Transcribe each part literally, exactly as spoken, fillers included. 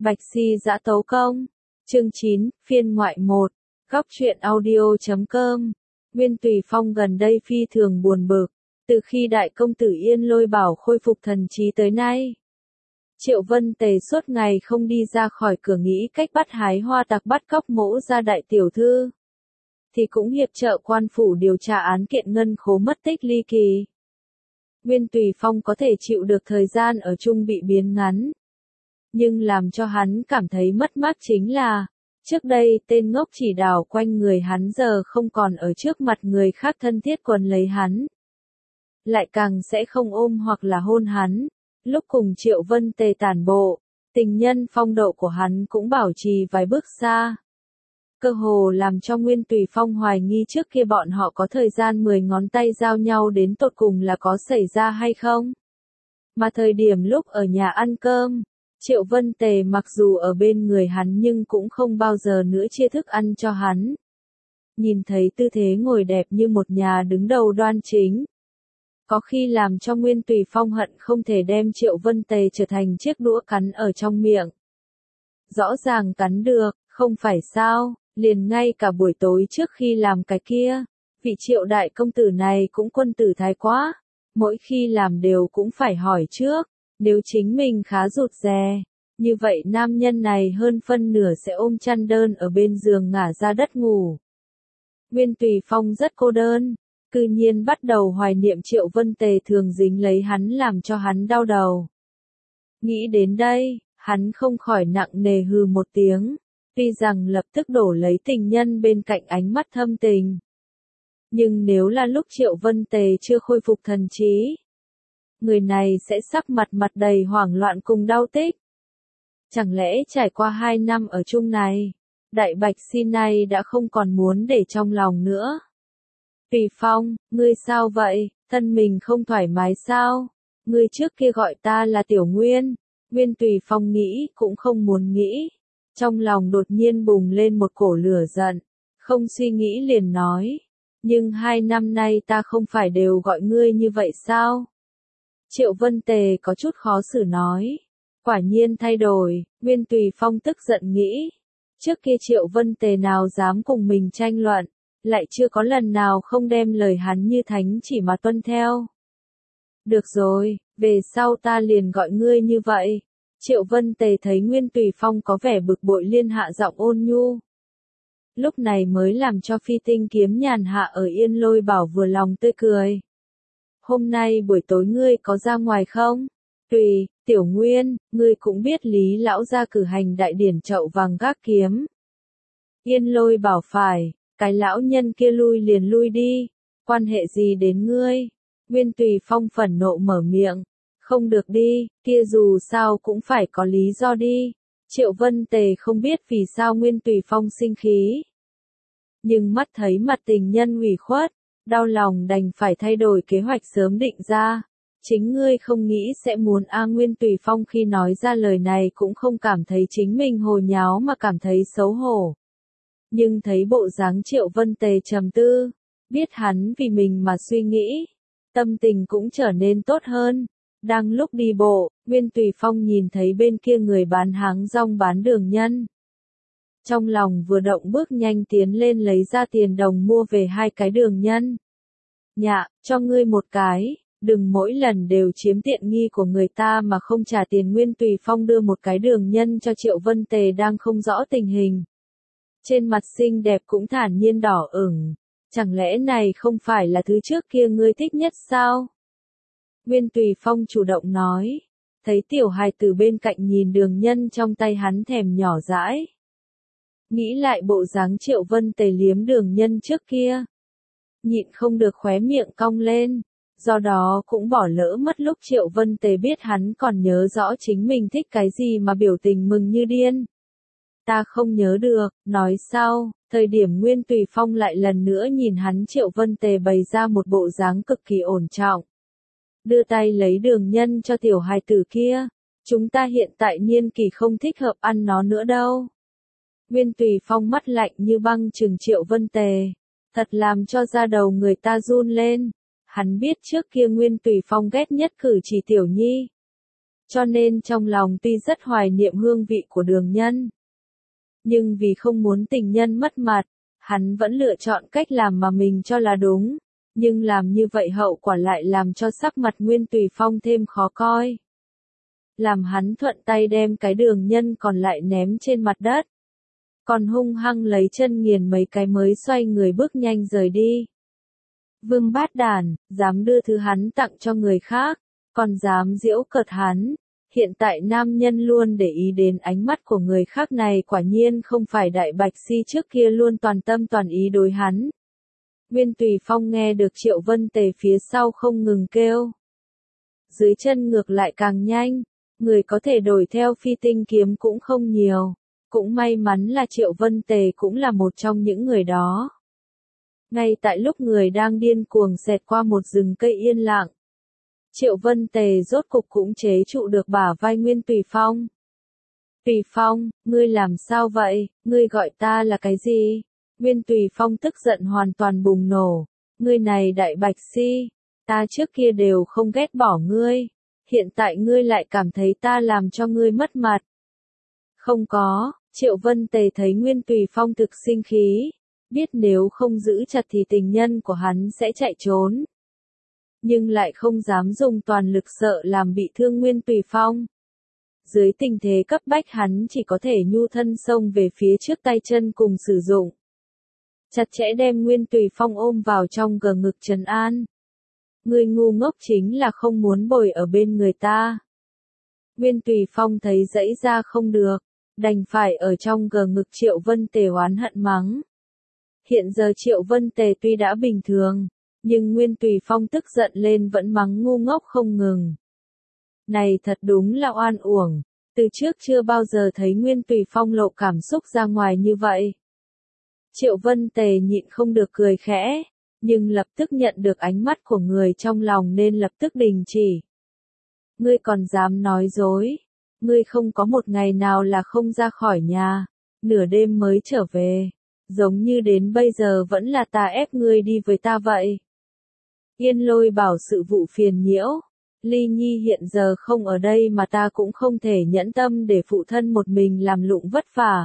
Bạch Si Dã Tấu Công, chương chín, phiên ngoại một, góc truyện audio chấm com. Nguyên Tùy Phong gần đây phi thường buồn bực, từ khi đại công tử Yên Lôi Bảo khôi phục thần trí tới nay. Triệu Vân Tề suốt ngày không đi ra khỏi cửa nghĩ cách bắt hái hoa tặc bắt cóc mỗ gia đại tiểu thư. Thì cũng hiệp trợ quan phủ điều tra án kiện ngân khố mất tích ly kỳ. Nguyên Tùy Phong có thể chịu được thời gian ở chung bị biến ngắn. Nhưng làm cho hắn cảm thấy mất mát chính là, trước đây tên ngốc chỉ đảo quanh người hắn giờ không còn ở trước mặt người khác thân thiết quấn lấy hắn. Lại càng sẽ không ôm hoặc là hôn hắn. Lúc cùng Triệu Vân Tề tản bộ, tình nhân phong độ của hắn cũng bảo trì vài bước xa. Cơ hồ làm cho Nguyên Tùy Phong hoài nghi trước kia bọn họ có thời gian mười ngón tay giao nhau đến tột cùng là có xảy ra hay không. Mà thời điểm lúc ở nhà ăn cơm, Triệu Vân Tề mặc dù ở bên người hắn nhưng cũng không bao giờ nữa chia thức ăn cho hắn. Nhìn thấy tư thế ngồi đẹp như một nhà đứng đầu đoan chính. Có khi làm cho Nguyên Tùy Phong hận không thể đem Triệu Vân Tề trở thành chiếc đũa cắn ở trong miệng. Rõ ràng cắn được, không phải sao, liền ngay cả buổi tối trước khi làm cái kia, vị Triệu đại công tử này cũng quân tử thái quá, mỗi khi làm đều cũng phải hỏi trước, nếu chính mình khá rụt rè, như vậy nam nhân này hơn phân nửa sẽ ôm chăn đơn ở bên giường ngả ra đất ngủ. Nguyên Tùy Phong rất cô đơn. Cư nhiên bắt đầu hoài niệm Triệu Vân Tề thường dính lấy hắn làm cho hắn đau đầu. Nghĩ đến đây, hắn không khỏi nặng nề hừ một tiếng, tuy rằng lập tức đổ lấy tình nhân bên cạnh ánh mắt thâm tình. Nhưng nếu là lúc Triệu Vân Tề chưa khôi phục thần trí, người này sẽ sắc mặt mặt đầy hoảng loạn cùng đau tích. Chẳng lẽ trải qua hai năm ở chung này, Đại Bạch Si này đã không còn muốn để trong lòng nữa. Tùy Phong, ngươi sao vậy, thân mình không thoải mái sao? Ngươi trước kia gọi ta là Tiểu Nguyên. Nguyên Tùy Phong nghĩ cũng không muốn nghĩ. Trong lòng đột nhiên bùng lên một cổ lửa giận. Không suy nghĩ liền nói. Nhưng hai năm nay ta không phải đều gọi ngươi như vậy sao? Triệu Vân Tề có chút khó xử nói. Quả nhiên thay đổi, Nguyên Tùy Phong tức giận nghĩ. Trước kia Triệu Vân Tề nào dám cùng mình tranh luận. Lại chưa có lần nào không đem lời hắn như thánh chỉ mà tuân theo. Được rồi, về sau ta liền gọi ngươi như vậy. Triệu Vân Tề thấy Nguyên Tùy Phong có vẻ bực bội liên hạ giọng ôn nhu. Lúc này mới làm cho Phi Tinh Kiếm nhàn hạ ở Yên Lôi Bảo vừa lòng tươi cười. Hôm nay buổi tối ngươi có ra ngoài không? Tùy, Tiểu Nguyên, ngươi cũng biết Lý lão gia cử hành đại điển chậu vàng gác kiếm. Yên Lôi Bảo phải. Cái lão nhân kia lui liền lui đi, quan hệ gì đến ngươi? Nguyên Tùy Phong phẫn nộ mở miệng, không được đi, kia dù sao cũng phải có lý do đi. Triệu Vân Tề không biết vì sao Nguyên Tùy Phong sinh khí. Nhưng mắt thấy mặt tình nhân ủy khuất, đau lòng đành phải thay đổi kế hoạch sớm định ra. Chính ngươi không nghĩ sẽ muốn A Nguyên Tùy Phong khi nói ra lời này cũng không cảm thấy chính mình hồ nháo mà cảm thấy xấu hổ. Nhưng thấy bộ dáng Triệu Vân Tề trầm tư, biết hắn vì mình mà suy nghĩ, tâm tình cũng trở nên tốt hơn. Đang lúc đi bộ, Nguyên Tùy Phong nhìn thấy bên kia người bán háng rong bán đường nhân. Trong lòng vừa động bước nhanh tiến lên lấy ra tiền đồng mua về hai cái đường nhân. Nhạ, cho ngươi một cái, đừng mỗi lần đều chiếm tiện nghi của người ta mà không trả tiền. Nguyên Tùy Phong đưa một cái đường nhân cho Triệu Vân Tề đang không rõ tình hình. Trên mặt xinh đẹp cũng thản nhiên đỏ ửng, chẳng lẽ này không phải là thứ trước kia ngươi thích nhất sao? Nguyên Tùy Phong chủ động nói, thấy tiểu hài từ bên cạnh nhìn đường nhân trong tay hắn thèm nhỏ dãi. Nghĩ lại bộ dáng Triệu Vân Tề liếm đường nhân trước kia, nhịn không được khóe miệng cong lên, do đó cũng bỏ lỡ mất lúc Triệu Vân Tề biết hắn còn nhớ rõ chính mình thích cái gì mà biểu tình mừng như điên. Ta không nhớ được, nói sau, thời điểm Nguyên Tùy Phong lại lần nữa nhìn hắn Triệu Vân Tề bày ra một bộ dáng cực kỳ ổn trọng. Đưa tay lấy đường nhân cho tiểu hài tử kia, chúng ta hiện tại niên kỳ không thích hợp ăn nó nữa đâu. Nguyên Tùy Phong mắt lạnh như băng trừng Triệu Vân Tề, thật làm cho da đầu người ta run lên. Hắn biết trước kia Nguyên Tùy Phong ghét nhất cử chỉ Tiểu Nhi. cho nên trong lòng tuy rất hoài niệm hương vị của đường nhân. Nhưng vì không muốn tình nhân mất mặt, hắn vẫn lựa chọn cách làm mà mình cho là đúng, nhưng làm như vậy hậu quả lại làm cho sắc mặt Nguyên Tùy Phong thêm khó coi. Làm hắn thuận tay đem cái đường nhân còn lại ném trên mặt đất. Còn hung hăng lấy chân nghiền mấy cái mới xoay người bước nhanh rời đi. Vương bát đản, dám đưa thứ hắn tặng cho người khác, còn dám giễu cợt hắn. Hiện tại nam nhân luôn để ý đến ánh mắt của người khác này quả nhiên không phải Đại Bạch Si trước kia luôn toàn tâm toàn ý đối hắn. Nguyên Tùy Phong nghe được Triệu Vân Tề phía sau không ngừng kêu. Dưới chân ngược lại càng nhanh, người có thể đổi theo phi tinh kiếm cũng không nhiều. Cũng may mắn là Triệu Vân Tề cũng là một trong những người đó. Ngay tại lúc người đang điên cuồng xẹt qua một rừng cây yên lặng, Triệu Vân Tề rốt cục cũng chế trụ được bả vai Nguyên Tùy Phong. Tùy Phong, ngươi làm sao vậy, ngươi gọi ta là cái gì? Nguyên Tùy Phong tức giận hoàn toàn bùng nổ. Ngươi này Đại Bạch Si, ta trước kia đều không ghét bỏ ngươi. Hiện tại ngươi lại cảm thấy ta làm cho ngươi mất mặt. Không có, Triệu Vân Tề thấy Nguyên Tùy Phong thực sinh khí. Biết nếu không giữ chặt thì tình nhân của hắn sẽ chạy trốn. Nhưng lại không dám dùng toàn lực sợ làm bị thương Nguyên Tùy Phong. Dưới tình thế cấp bách hắn chỉ có thể nhu thân xông về phía trước tay chân cùng sử dụng. Chặt chẽ đem Nguyên Tùy Phong ôm vào trong gờ ngực trấn an. Người ngu ngốc chính là không muốn bồi ở bên người ta. Nguyên Tùy Phong thấy dãy ra không được, đành phải ở trong gờ ngực Triệu Vân Tề oán hận mắng. Hiện giờ Triệu Vân Tề tuy đã bình thường, nhưng Nguyên Tùy Phong tức giận lên vẫn mắng ngu ngốc không ngừng. Này thật đúng là oan uổng, từ trước chưa bao giờ thấy Nguyên Tùy Phong lộ cảm xúc ra ngoài như vậy. Triệu Vân Tề nhịn không được cười khẽ, nhưng lập tức nhận được ánh mắt của người trong lòng nên lập tức đình chỉ. Ngươi còn dám nói dối, ngươi không có một ngày nào là không ra khỏi nhà, nửa đêm mới trở về, giống như đến bây giờ vẫn là ta ép ngươi đi với ta vậy. Yên Lôi bảo sự vụ phiền nhiễu, Ly Nhi hiện giờ không ở đây mà ta cũng không thể nhẫn tâm để phụ thân một mình làm lụng vất vả.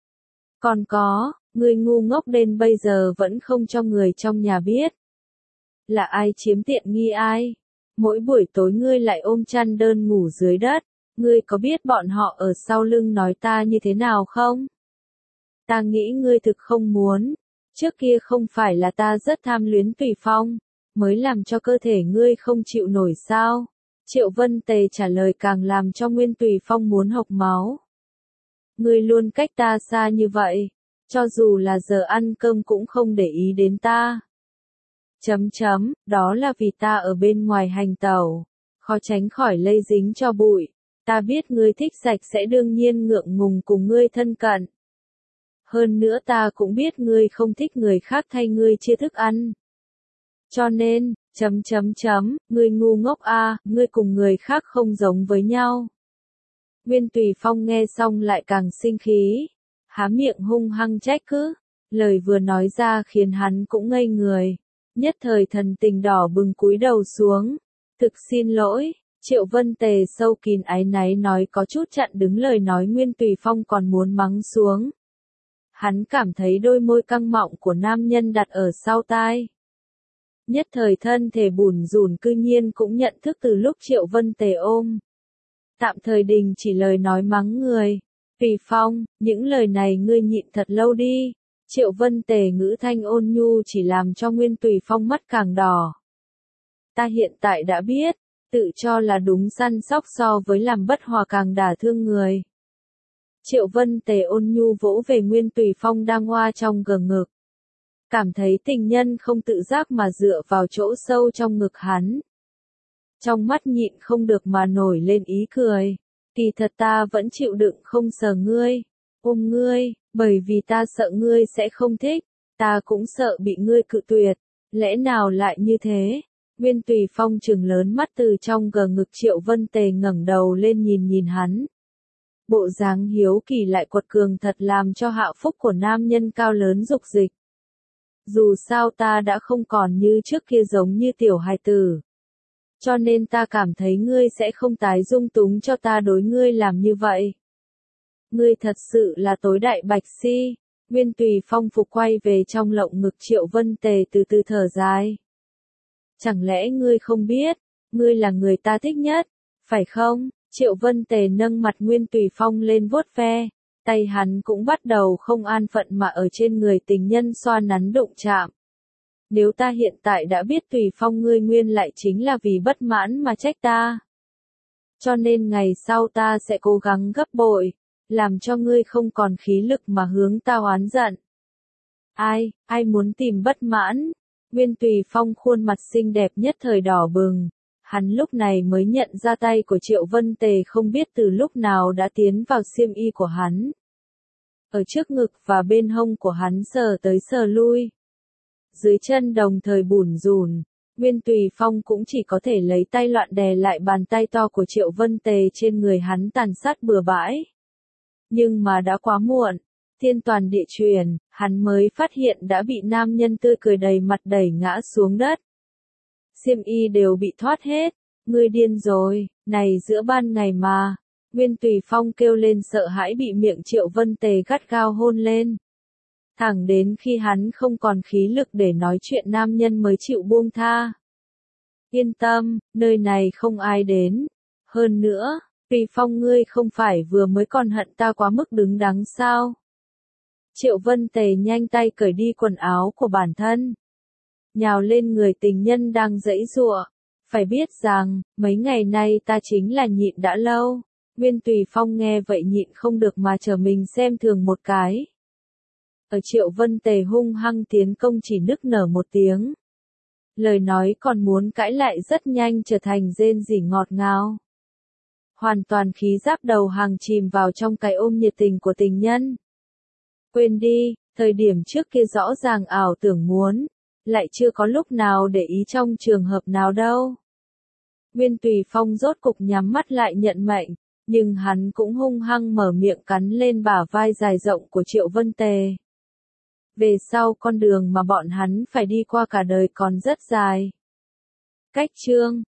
Còn có, ngươi ngu ngốc đến bây giờ vẫn không cho người trong nhà biết. Là ai chiếm tiện nghi ai? Mỗi buổi tối ngươi lại ôm chăn đơn ngủ dưới đất, ngươi có biết bọn họ ở sau lưng nói ta như thế nào không? Ta nghĩ ngươi thực không muốn, trước kia không phải là ta rất tham luyến Tùy Phong, mới làm cho cơ thể ngươi không chịu nổi sao? Triệu Vân Tề trả lời càng làm cho Nguyên Tùy Phong muốn hộc máu. Ngươi luôn cách ta xa như vậy, cho dù là giờ ăn cơm cũng không để ý đến ta. Chấm chấm, đó là vì ta ở bên ngoài hành tẩu, khó tránh khỏi lây dính cho bụi. Ta biết ngươi thích sạch sẽ đương nhiên ngượng ngùng cùng ngươi thân cận. Hơn nữa ta cũng biết ngươi không thích người khác thay ngươi chia thức ăn. Cho nên, chấm chấm chấm, ngươi ngu ngốc a, à, ngươi cùng người khác không giống với nhau. Nguyên Tùy Phong nghe xong lại càng sinh khí, há miệng hung hăng trách cứ, lời vừa nói ra khiến hắn cũng ngây người, nhất thời thần tình đỏ bừng cúi đầu xuống, thực xin lỗi. Triệu Vân Tề sâu kín áy náy nói có chút chặn đứng lời nói Nguyên Tùy Phong còn muốn mắng xuống. Hắn cảm thấy đôi môi căng mọng của nam nhân đặt ở sau tai. Nhất thời thân thể bủn rủn cư nhiên cũng nhận thức từ lúc Triệu Vân Tề ôm. Tạm thời đình chỉ lời nói mắng người. Tùy Phong, những lời này ngươi nhịn thật lâu đi. Triệu Vân Tề ngữ thanh ôn nhu chỉ làm cho Nguyên Tùy Phong mắt càng đỏ. Ta hiện tại đã biết. Tự cho là đúng săn sóc so với làm bất hòa càng đả thương người. Triệu Vân Tề ôn nhu vỗ về Nguyên Tùy Phong đang hoa trong gờ ngực. Cảm thấy tình nhân không tự giác mà dựa vào chỗ sâu trong ngực hắn. Trong mắt nhịn không được mà nổi lên ý cười. Kỳ thật ta vẫn chịu đựng không sờ ngươi, ôm ngươi, bởi vì ta sợ ngươi sẽ không thích. Ta cũng sợ bị ngươi cự tuyệt. Lẽ nào lại như thế? Nguyên Tùy Phong trừng lớn mắt từ trong gờ ngực Triệu Vân Tề ngẩng đầu lên nhìn nhìn hắn. Bộ dáng hiếu kỳ lại quật cường thật làm cho hạo phúc của nam nhân cao lớn dục dịch. Dù sao ta đã không còn như trước kia giống như tiểu hài tử. Cho nên ta cảm thấy ngươi sẽ không tái dung túng cho ta đối ngươi làm như vậy. Ngươi thật sự là tối đại bạch si. Nguyên Tùy Phong phục quay về trong lộng ngực Triệu Vân Tề từ từ thở dài. Chẳng lẽ ngươi không biết, ngươi là người ta thích nhất, phải không? Triệu Vân Tề nâng mặt Nguyên Tùy Phong lên vuốt ve, tay hắn cũng bắt đầu không an phận mà ở trên người tình nhân xoa nắn đụng chạm. Nếu ta hiện tại đã biết Tùy Phong ngươi nguyên lại chính là vì bất mãn mà trách ta. Cho nên ngày sau ta sẽ cố gắng gấp bội, làm cho ngươi không còn khí lực mà hướng ta oán giận. Ai, ai muốn tìm bất mãn? Nguyên Tùy Phong khuôn mặt xinh đẹp nhất thời đỏ bừng. Hắn lúc này mới nhận ra tay của Triệu Vân Tề không biết từ lúc nào đã tiến vào xiêm y của hắn. Ở trước ngực và bên hông của hắn sờ tới sờ lui. Dưới chân đồng thời bủn rủn, Nguyên Tùy Phong cũng chỉ có thể lấy tay loạn đè lại bàn tay to của Triệu Vân Tề trên người hắn tàn sát bừa bãi. Nhưng mà đã quá muộn, thiên toàn địa truyền, hắn mới phát hiện đã bị nam nhân tươi cười đầy mặt đẩy ngã xuống đất. Xiêm y đều bị thoát hết, ngươi điên rồi, này giữa ban ngày mà. Nguyên Tùy Phong kêu lên sợ hãi bị miệng Triệu Vân Tề gắt gao hôn lên. Thẳng đến khi hắn không còn khí lực để nói chuyện nam nhân mới chịu buông tha. Yên tâm, nơi này không ai đến. Hơn nữa, Tùy Phong ngươi không phải vừa mới còn hận ta quá mức đứng đắn sao? Triệu Vân Tề nhanh tay cởi đi quần áo của bản thân. Nhào lên người tình nhân đang giãy giụa. Phải biết rằng, mấy ngày nay ta chính là nhịn đã lâu. Nguyên Tùy Phong nghe vậy nhịn không được mà trở mình xem thường một cái. Ở Triệu Vân Tề hung hăng tiến công chỉ nức nở một tiếng. Lời nói còn muốn cãi lại rất nhanh trở thành rên rỉ ngọt ngào. Hoàn toàn khí giáp đầu hàng chìm vào trong cái ôm nhiệt tình của tình nhân. Quên đi, thời điểm trước kia rõ ràng ảo tưởng muốn, lại chưa có lúc nào để ý trong trường hợp nào đâu. Nguyên Tùy Phong rốt cục nhắm mắt lại nhận mệnh, nhưng hắn cũng hung hăng mở miệng cắn lên bả vai dài rộng của Triệu Vân Tề. Về sau con đường mà bọn hắn phải đi qua cả đời còn rất dài. Cách chương